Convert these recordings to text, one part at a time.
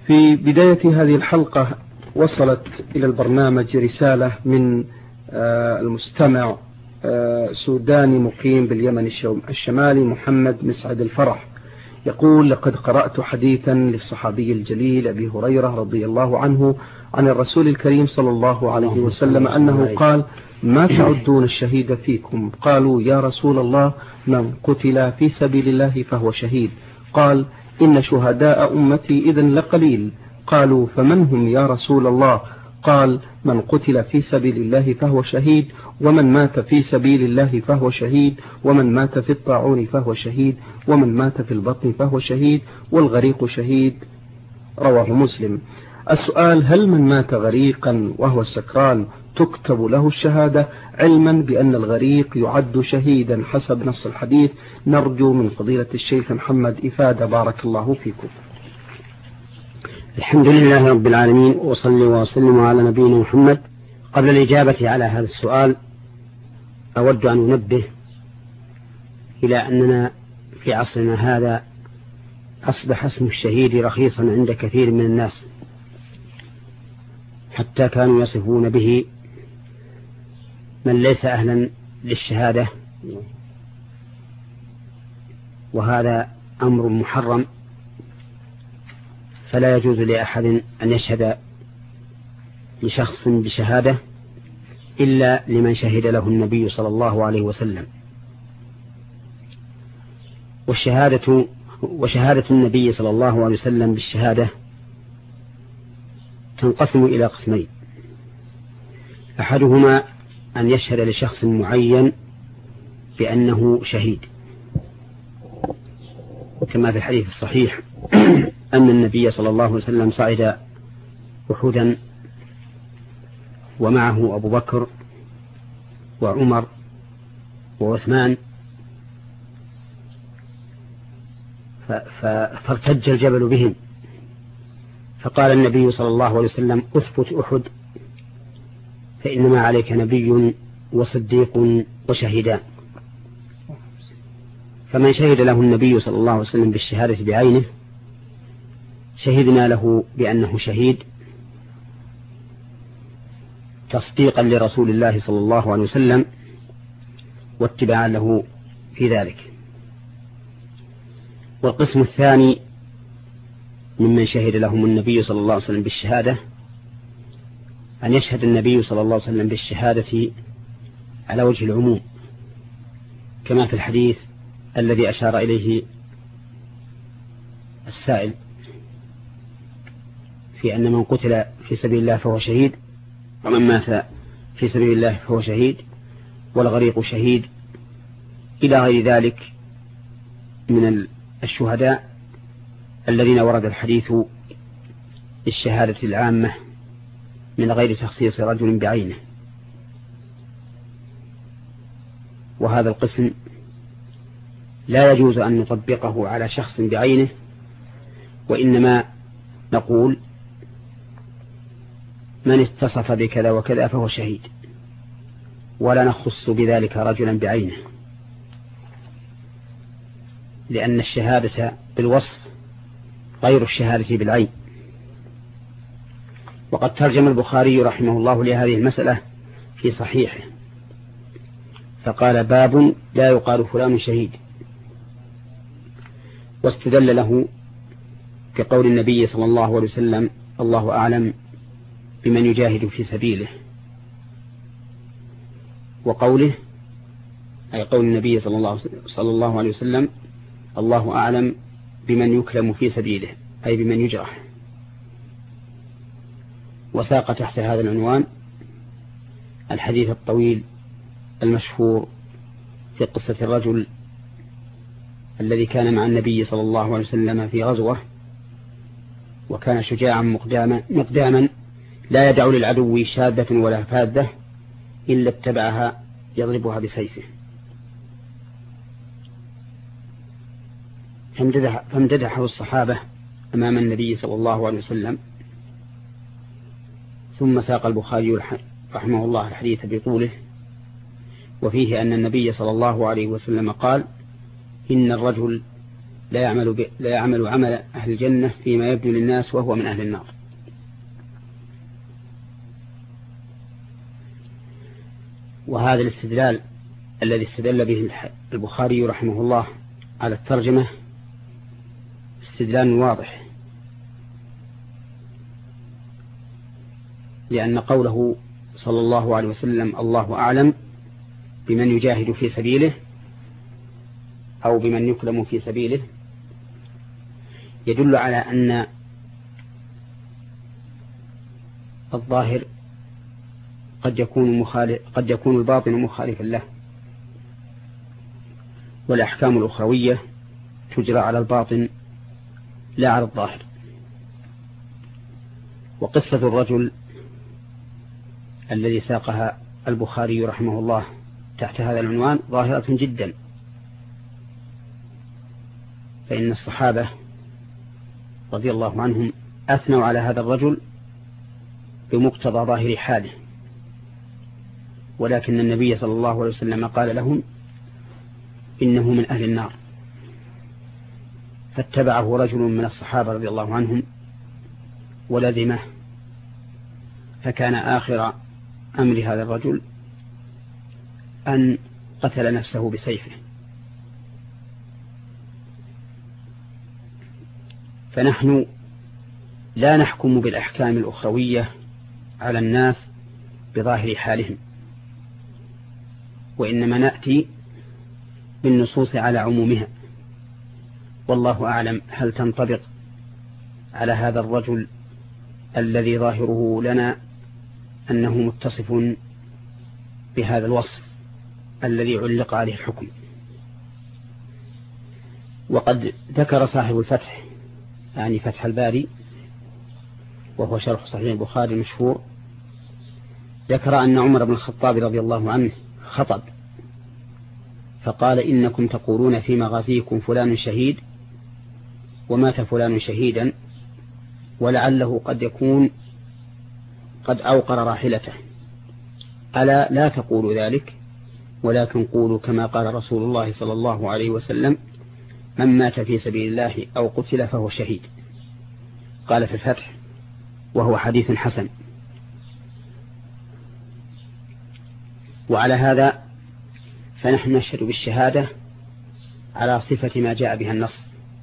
في بداية هذه الحلقة وصلت إلى البرنامج رسالة من المستمع سوداني مقيم باليمن الشمالي محمد مسعد الفرح، يقول: لقد قرأت حديثا للصحابي الجليل أبي هريرة رضي الله عنه عن الرسول الكريم صلى الله عليه وسلم أنه قال: ما تعدون الشهيد فيكم؟ قالوا: يا رسول الله، من قتل في سبيل الله فهو شهيد. قال: إن شهداء أمتي إذن لقليل. قالوا: فمن هم يا رسول الله؟ قال: من قتل في سبيل الله فهو شهيد، ومن مات في سبيل الله فهو شهيد، ومن مات في الطاعون فهو شهيد، ومن مات في البطن فهو شهيد، والغريق شهيد. رواه مسلم. السؤال: هل من مات غريقا وهو سكران تكتب له الشهادة، علما بأن الغريق يعد شهيدا حسب نص الحديث؟ نرجو من فضيلة الشيخ محمد إفادة، بارك الله فيكم. الحمد لله رب العالمين، وصلي وسلم على نبينا محمد. قبل الإجابة على هذا السؤال أود أن أنبه إلى أننا في عصرنا هذا أصبح اسم الشهيد رخيصا عند كثير من الناس، حتى كانوا يصفون به من ليس أهلا للشهادة، وهذا أمر محرم، فلا يجوز لأحد أن يشهد لشخص بشهادة إلا لمن شهد له النبي صلى الله عليه وسلم. وشهادة النبي صلى الله عليه وسلم بالشهادة تنقسم إلى قسمين: أحدهما أن يشهد لشخص معين بأنه شهيد، كما في الحديث الصحيح أن النبي صلى الله عليه وسلم صعد أحدا ومعه أبو بكر وعمر وعثمان، فارتج الجبل بهم، فقال النبي صلى الله عليه وسلم: أثبت أحد، فإنما عليك نبي وصديق وشهيدان. فمن شهد له النبي صلى الله عليه وسلم بالشهادة بعينه شهدنا له بأنه شهيد تصديقا لرسول الله صلى الله عليه وسلم واتباعا له في ذلك. والقسم الثاني ممن شهد لهم النبي صلى الله عليه وسلم بالشهادة أن يشهد النبي صلى الله عليه وسلم بالشهادة على وجه العموم، كما في الحديث الذي أشار إليه السائل في أن من قتل في سبيل الله فهو شهيد، ومن مات في سبيل الله فهو شهيد، والغريق شهيد، إلى غير ذلك من الشهداء الذين ورد الحديث بالشهادة العامة من غير تخصيص رجل بعينه. وهذا القسم لا يجوز أن نطبقه على شخص بعينه، وإنما نقول: من اتصف بكذا وكذا فهو شهيد، ولا نخص بذلك رجلا بعينه، لأن الشهادة بالوصف غير الشهادة بالعين. وقد ترجم البخاري رحمه الله لهذه المسألة في صحيحه فقال: باب لا يقال فلان شهيد، واستدل له كقول النبي صلى الله عليه وسلم: الله أعلم بمن يجاهد في سبيله، وقوله أي قول النبي صلى الله عليه وسلم: الله أعلم بمن يكلم في سبيله، أي بمن يجرح. وساق تحت هذا العنوان الحديث الطويل المشهور في قصة الرجل الذي كان مع النبي صلى الله عليه وسلم في غزوة، وكان شجاعا مقداما لا يدع للعدو شاذة ولا فاذة إلا اتبعها يضربها بسيفه، فامتدحه الصحابة أمام النبي صلى الله عليه وسلم. ثم ساق البخاري رحمه الله الحديث بطوله، وفيه أن النبي صلى الله عليه وسلم قال: إن الرجل لا يعمل عمل أهل الجنة فيما يبدو للناس وهو من أهل النار. وهذا الاستدلال الذي استدل به البخاري رحمه الله على الترجمة استدلال واضح، لأن قوله صلى الله عليه وسلم الله أعلم بمن يجاهد في سبيله أو بمن يكلم في سبيله يدل على أن الظاهر قد يكون الباطن مخالفا له، والأحكام الأخروية تجرى على الباطن لا على الظاهر. وقصة الرجل الذي ساقها البخاري رحمه الله تحت هذا العنوان ظاهرة جدا، فإن الصحابة رضي الله عنهم أثنوا على هذا الرجل بمقتضى ظاهر حاله، ولكن النبي صلى الله عليه وسلم قال لهم إنه من أهل النار، فاتبعه رجل من الصحابة رضي الله عنهم ولزمه، فكان آخر أمر هذا الرجل أن قتل نفسه بسيفه. فنحن لا نحكم بالأحكام الأخروية على الناس بظاهر حالهم، وإنما نأتي بالنصوص على عمومها. والله أعلم هل تنطبق على هذا الرجل الذي ظاهره لنا أنه متصف بهذا الوصف الذي علق عليه الحكم. وقد ذكر صاحب الفتح يعني فتح الباري وهو شرح صحيح البخاري المشهور، ذكر أن عمر بن الخطاب رضي الله عنه خطب فقال إنكم تقولون في مغازيكم فلان شهيد ومات فلان شهيدا ولعله قد يكون قد أوقر راحلته، ألا لا تقولوا ذلك ولكن قولوا كما قال رسول الله صلى الله عليه وسلم من مات في سبيل الله أو قتل فهو شهيد. قال في الفتح وهو حديث حسن. وعلى هذا فنحن نشهد بالشهادة على صفة ما جاء بها النص،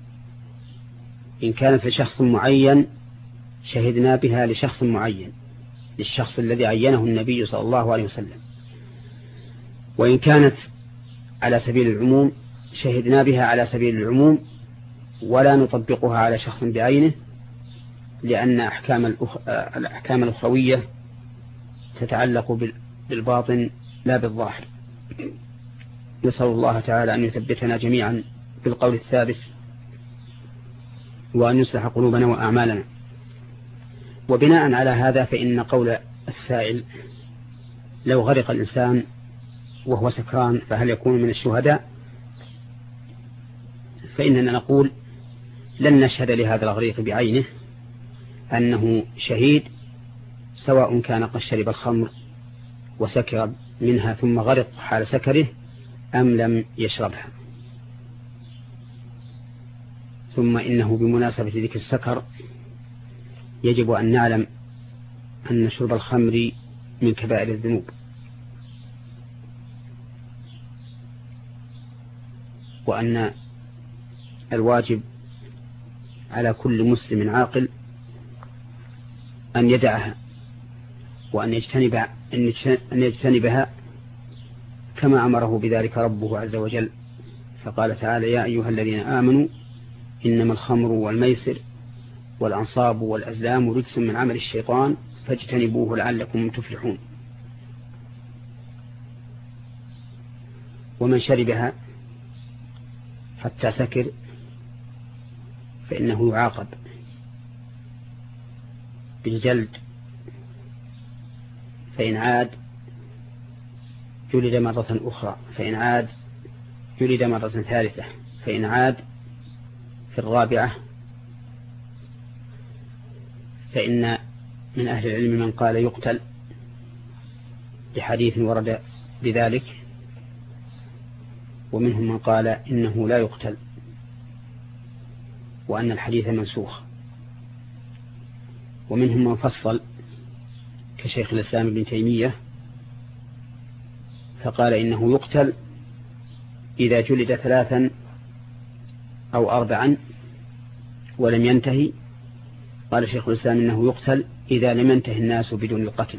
إن كانت لشخص معين شهدنا بها لشخص معين، للشخص الذي عينه النبي صلى الله عليه وسلم، وإن كانت على سبيل العموم شهدنا بها على سبيل العموم ولا نطبقها على شخص بعينه، لأن الأحكام الأخروية تتعلق بالباطن لا بالظاهر. نسأل الله تعالى أن يثبتنا جميعا بالقول الثابت وأن يصلح قلوبنا وأعمالنا. وبناء على هذا فإن قول السائل لو غرق الإنسان وهو سكران فهل يكون من الشهداء، فإننا نقول لن نشهد لهذا الغريق بعينه أنه شهيد سواء كان قد شرب الخمر وسكر منها ثم غرق حال سكره أم لم يشربها. ثم إنه بمناسبة ذكر السكر يجب أن نعلم أن شرب الخمر من كبائر الذنوب، وأن الواجب على كل مسلم عاقل أن يدعها وأن يجتنبها كما أمره بذلك ربه عز وجل، فقال تعالى يا أيها الذين آمنوا إنما الخمر والميسر والأنصاب والأزلام رجس من عمل الشيطان فاجتنبوه لعلكم تفلحون. ومن شربها حتى سكر فإنه يعاقب بالجلد، فإن عاد جلد مرة أخرى، فإن عاد جلد مرة ثالثة، فإن عاد في الرابعة فإن من أهل العلم من قال يقتل لحديث ورد بذلك، ومنهم من قال إنه لا يقتل وأن الحديث منسوخ. ومنهم من فصل كشيخ الإسلام ابن تيمية فقال إنه يقتل إذا جلد 3 أو 4 ولم ينتهي. قال شيخ الإسلام إنه يقتل إذا لم ينتهي الناس بدون القتل،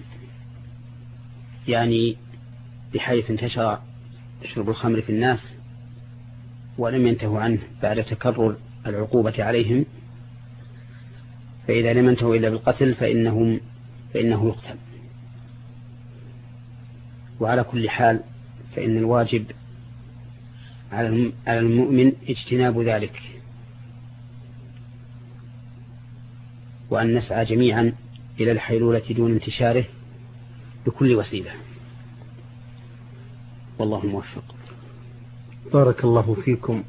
يعني بحيث انتشر شرب الخمر في الناس ولم ينتهوا عنه بعد تكرر العقوبة عليهم، فإذا لم ينتهوا إلا بالقتل فإنه يقتل. وعلى كل حال فإن الواجب على المؤمن اجتناب ذلك، وأن نسعى جميعا إلى الحيلولة دون انتشاره بكل وسيلة، والله موفق. بارك الله فيكم.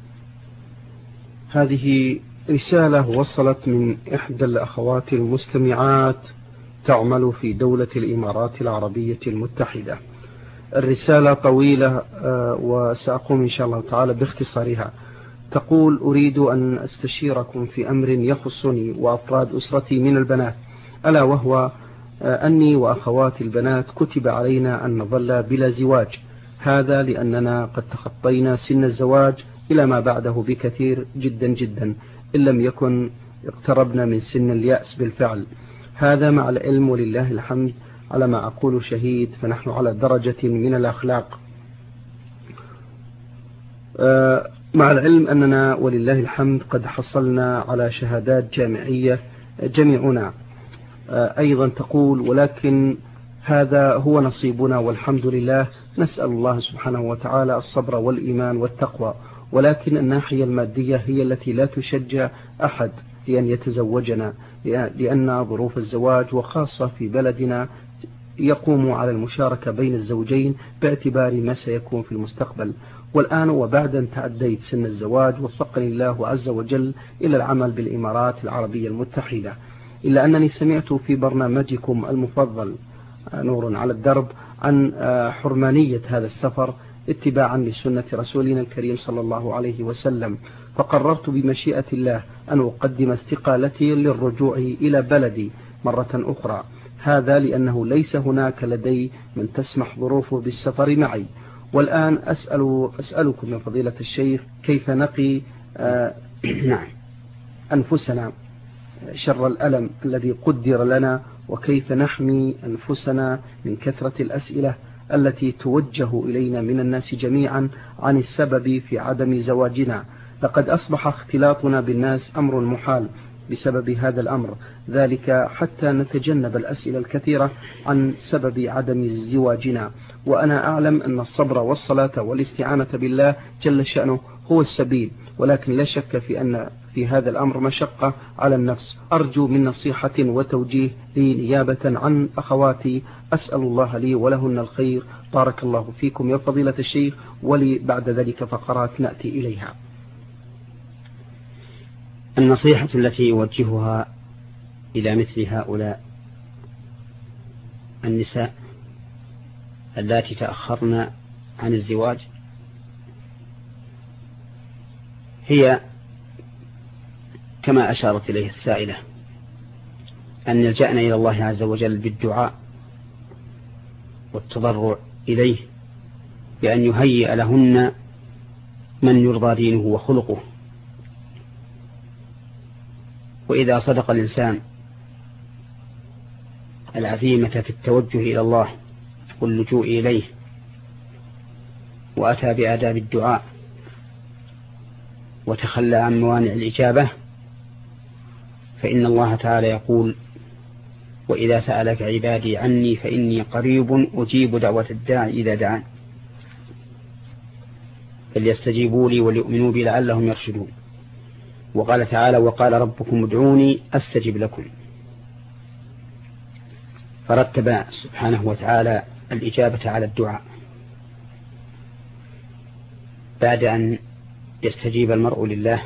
هذه رسالة وصلت من إحدى الأخوات المستمعات تعمل في دولة الإمارات العربية المتحدة. الرسالة طويلة وسأقوم إن شاء الله تعالى باختصارها. تقول: أريد أن أستشيركم في أمر يخصني وأفراد أسرتي من البنات، ألا وهو أني وأخواتي البنات كتب علينا أن نظل بلا زواج، هذا لأننا قد تخطينا سن الزواج إلى ما بعده بكثير جدا جدا، إن لم يكن اقتربنا من سن اليأس بالفعل. هذا مع العلم ولله الحمد على ما أقول شهيد، فنحن على درجة من الأخلاق، مع العلم أننا ولله الحمد قد حصلنا على شهادات جامعية جميعنا. أيضا تقول: ولكن هذا هو نصيبنا والحمد لله، نسأل الله سبحانه وتعالى الصبر والإيمان والتقوى، ولكن الناحية المادية هي التي لا تشجع أحد لأن يتزوجنا، لأن ظروف الزواج وخاصة في بلدنا يقوم على المشاركة بين الزوجين باعتبار ما سيكون في المستقبل. والآن وبعد أن تعديت سن الزواج وفقني الله عز وجل إلى العمل بالإمارات العربية المتحدة، إلا أنني سمعت في برنامجكم المفضل نور على الدرب عن حرمانية هذا السفر اتباعا لسنة رسولنا الكريم صلى الله عليه وسلم، فقررت بمشيئة الله أن أقدم استقالتي للرجوع إلى بلدي مرة أخرى، هذا لأنه ليس هناك لدي من تسمح ظروفه بالسفر معي. والآن أسألكم يا فضيلة الشيخ كيف نقي أنفسنا شر الألم الذي قدر لنا، وكيف نحمي أنفسنا من كثرة الأسئلة التي توجه إلينا من الناس جميعا عن السبب في عدم زواجنا. لقد أصبح اختلاطنا بالناس أمر محال بسبب هذا الأمر، ذلك حتى نتجنب الأسئلة الكثيرة عن سبب عدم زواجنا. وأنا أعلم أن الصبر والصلاة والاستعانة بالله جل شأنه هو السبيل، ولكن لا شك في أن في هذا الأمر مشقة على النفس. أرجو من نصيحة وتوجيه لي نيابة عن أخواتي، أسأل الله لي ولهن الخير. بارك الله فيكم يا فضيلة الشيخ، ولي بعد ذلك فقرات نأتي إليها. النصيحة التي يوجهها إلى مثل هؤلاء النساء اللاتي تأخرن عن الزواج هي كما أشارت إليه السائلة، أن يلجأن إلى الله عز وجل بالدعاء والتضرع إليه بأن يهيئ لهن من يرضى دينه وخلقه. وإذا صدق الإنسان العزيمة في التوجه إلى الله واللجوء إليه وأتى بآداب الدعاء وتخلى عن موانع الإجابة، فإن الله تعالى يقول: وإذا سألك عبادي عني فإني قريب أجيب دعوة الداعي إذا دعان فليستجيبوا لي وليؤمنوا بي لعلهم يرشدون. وقال تعالى: وقال ربكم ادعوني أستجب لكم. فرتب سبحانه وتعالى الإجابة على الدعاء بعد أن يستجيب المرء لله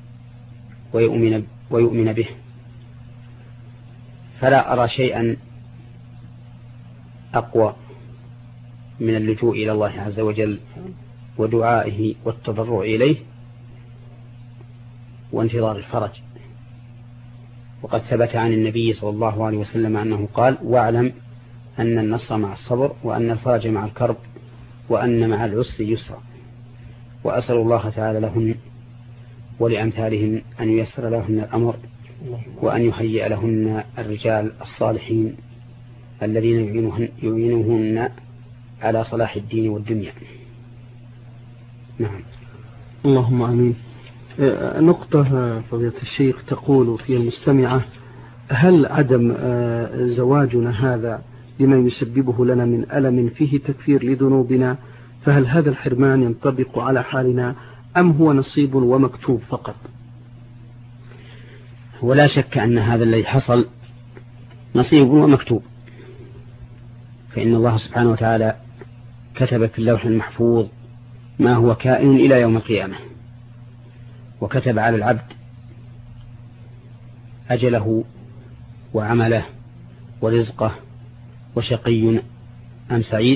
ويؤمن به. فلا أرى شيئا أقوى من اللجوء إلى الله عز وجل ودعائه والتضرع إليه، وانتظار الفرج. وقد ثبت عن النبي صلى الله عليه وسلم أنه قال: واعلم أن النصر مع الصبر، وأن الفرج مع الكرب، وأن مع العسر يسرا. وأسأل الله تعالى لهن ولأمثالهن أن ييسر لهن الأمر، وأن يهيئ لهن الرجال الصالحين الذين يعينهن على صلاح الدين والدنيا. نعم. اللهم آمين. نقطة فضيلة الشيخ تقول فيها المستمعة: هل عدم زواجنا هذا لما يسببه لنا من ألم فيه تكفير لذنوبنا، فهل هذا الحرمان ينطبق على حالنا أم هو نصيب ومكتوب فقط؟ ولا شك أن هذا الذي حصل نصيب ومكتوب، فإن الله سبحانه وتعالى كتب في اللوح المحفوظ ما هو كائن إلى يوم القيامة، وكتب على العبد أجله وعمله ورزقه وشقي أم سعيد.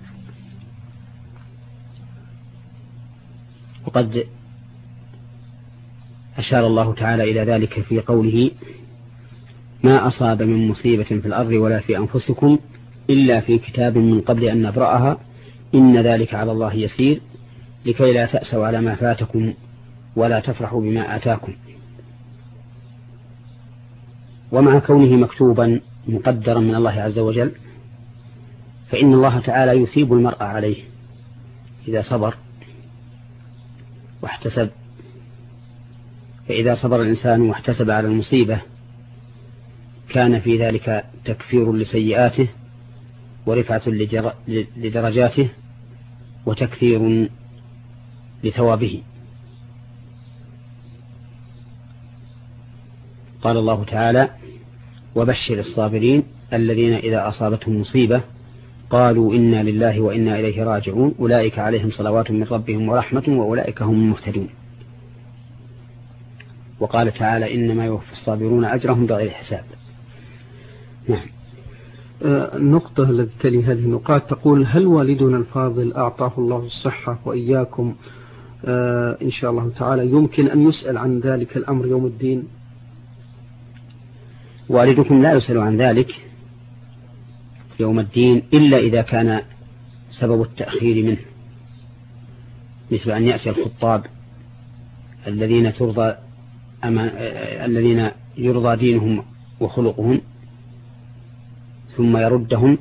وقد أشار الله تعالى إلى ذلك في قوله: ما أصاب من مصيبة في الأرض ولا في أنفسكم إلا في كتاب من قبل أن نبرأها إن ذلك على الله يسير لكي لا تأسوا على ما فاتكم ولا تفرحوا بما آتاكم. ومع كونه مكتوبا مقدرا من الله عز وجل، فإن الله تعالى يثيب المرء عليه إذا صبر واحتسب. فإذا صبر الإنسان واحتسب على المصيبة كان في ذلك تكفير لسيئاته ورفعة لدرجاته وتكثير لثوابه. قال الله تعالى: وبشر الصابرين الذين إذا أصابتهم مصيبة قالوا إنا لله وإنا إليه راجعون أولئك عليهم صلوات من ربهم ورحمة وأولئك هم المهتدون. وقال تعالى: إنما يوفى الصابرون أجرهم بغير حساب. نعم. النقطة التي تلي هذه النقاط تقول: هل والدنا الفاضل أعطاه الله الصحة وإياكم إن شاء الله تعالى يمكن أن يسأل عن ذلك الأمر يوم الدين؟ والدكم لا يسأل عن ذلك يوم الدين إلا إذا كان سبب التأخير منه، مثل أن يأتي الخطاب الذين يرضى دينهم وخلقهم ثم يردهم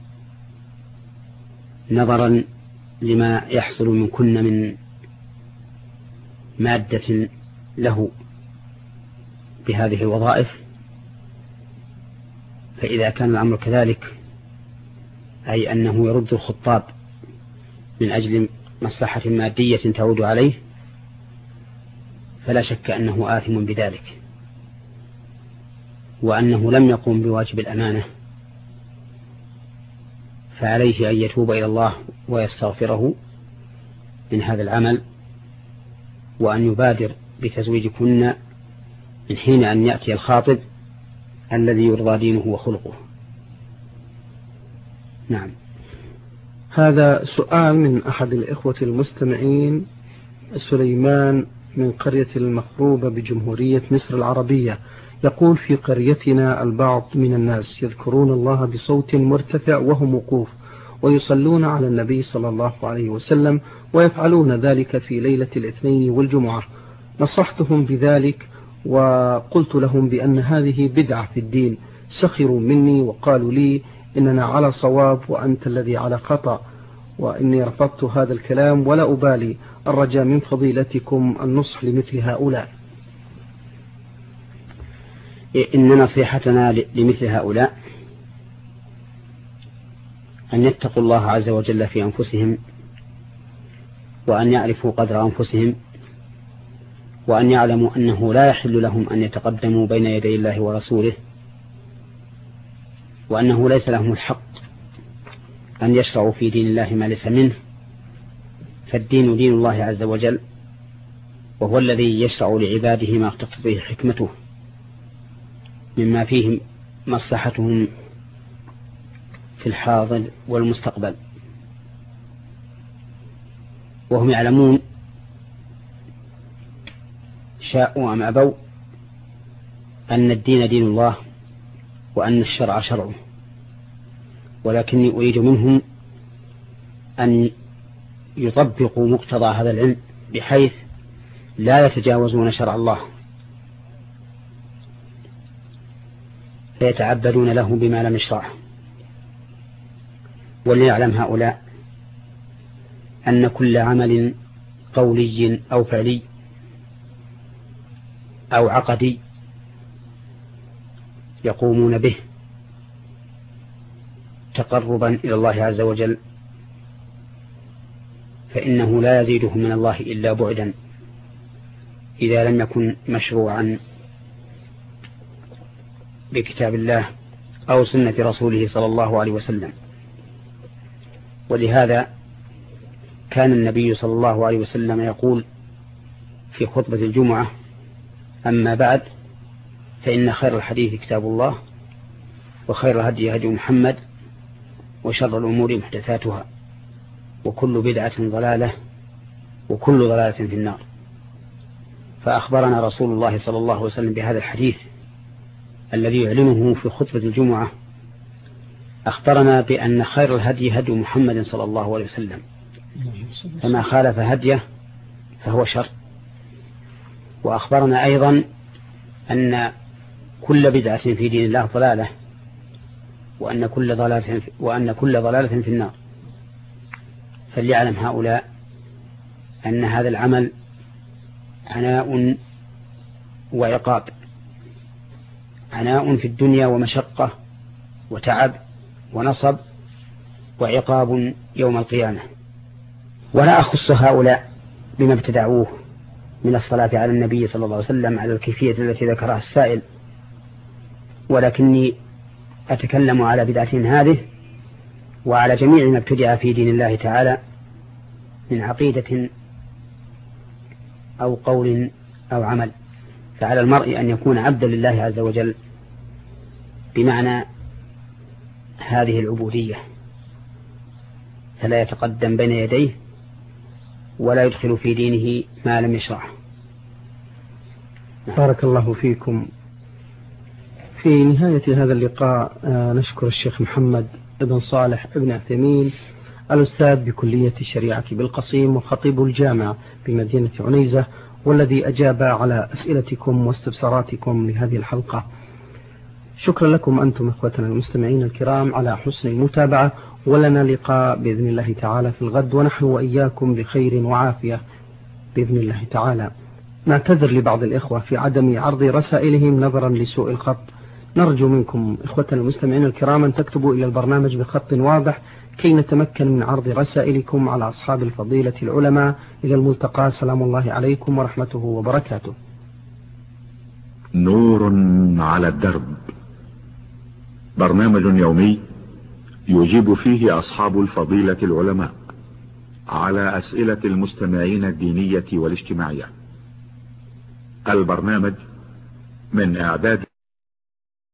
نظرا لما يحصل منكن من مادة له بهذه الوظائف. فإذا كان الأمر كذلك، أي أنه يرد الخطاب من أجل مصلحة مادية تعود عليه، فلا شك أنه آثم بذلك، وأنه لم يقم بواجب الأمانة، فعليه أن يتوب إلى الله ويستغفره من هذا العمل، وأن يبادر بتزويجكن من حين أن يأتي الخاطب الذي يرضى دينه وخلقه. نعم. هذا سؤال من أحد الإخوة المستمعين، سليمان من قرية المخروبة بجمهورية مصر العربية، يقول: في قريتنا البعض من الناس يذكرون الله بصوت مرتفع وهم وقوف، ويصلون على النبي صلى الله عليه وسلم، ويفعلون ذلك في ليلة الاثنين والجمعة. نصحتهم بذلك وقلت لهم بأن هذه بدعة في الدين، سخروا مني وقالوا لي إننا على صواب وأنت الذي على خطأ، وإني رفضت هذا الكلام ولا أبالي. الرجاء من فضيلتكم النصح لمثل هؤلاء. إن نصيحتنا لمثل هؤلاء أن يتقوا الله عز وجل في أنفسهم، وأن يعرفوا قدر أنفسهم، وأن يعلموا أنه لا يحل لهم أن يتقدموا بين يدي الله ورسوله، وأنه ليس لهم الحق أن يشرعوا في دين الله ما ليس منه، فالدين دين الله عز وجل، وهو الذي يشرع لعباده ما تقتضيه حكمته مما فيه مصلحتهم في الحاضر والمستقبل. وهم يعلمون شاءوا أم أبوا أن الدين دين الله وأن الشرع شرعه، ولكني أريد منهم أن يطبقوا مقتضى هذا العلم بحيث لا يتجاوزون شرع الله فيتعبدون له بما لم يشرعه. وليعلم هؤلاء أن كل عمل قولي أو فعلي أو عقدي يقومون به تقربا إلى الله عز وجل فإنه لا يزيده من الله إلا بعدا إذا لم يكن مشروعا بكتاب الله أو سنة رسوله صلى الله عليه وسلم. ولهذا كان النبي صلى الله عليه وسلم يقول في خطبة الجمعة: أما بعد فإن خير الحديث كتاب الله وخير الهدي هدي محمد وشر الأمور محدثاتها وكل بدعة ضلالة وكل ضلالة في النار. فأخبرنا رسول الله صلى الله عليه وسلم بهذا الحديث الذي يعلنه في خطبة الجمعة، أخبرنا بأن خير الهدي هدي محمد صلى الله عليه وسلم، فما خالف هديه فهو شر. وأخبرنا أيضا أن كل بدعة في دين الله ضلالة وأن كل ضلالة في النار. فليعلم هؤلاء أن هذا العمل عناء وعقاب، عناء في الدنيا ومشقة وتعب ونصب، وعقاب يوم القيامة. ولا أخص هؤلاء بما ابتدعوه من الصلاة على النبي صلى الله عليه وسلم على الكيفية التي ذكرها السائل، ولكني أتكلم على بدعتهم هذه وعلى جميع ما ابتدع في دين الله تعالى من عقيدة أو قول أو عمل. فعلى المرء أن يكون عبدا لله عز وجل بمعنى هذه العبودية، فلا يتقدم بين يديه ولا يدخل في دينه ما لم يشرعه. بارك الله فيكم. في نهاية هذا اللقاء نشكر الشيخ محمد بن صالح بن عثيمين الأستاذ بكلية الشريعة بالقصيم وخطيب الجامع بمدينة عنيزة، والذي أجاب على أسئلتكم واستفساراتكم لهذه الحلقة. شكرا لكم أنتم إخوتنا المستمعين الكرام على حسن المتابعة، ولنا لقاء بإذن الله تعالى في الغد، ونحن وإياكم بخير وعافية بإذن الله تعالى. نعتذر لبعض الإخوة في عدم عرض رسائلهم نظرا لسوء الخط. نرجو منكم إخوتنا المستمعين الكرام أن تكتبوا إلى البرنامج بخط واضح كي نتمكن من عرض رسائلكم على أصحاب الفضيلة العلماء. إلى الملتقى، سلام الله عليكم ورحمته وبركاته. نور على الدرب، برنامج يومي يجيب فيه أصحاب الفضيلة العلماء على أسئلة المستمعين الدينية والاجتماعية. البرنامج من إعداد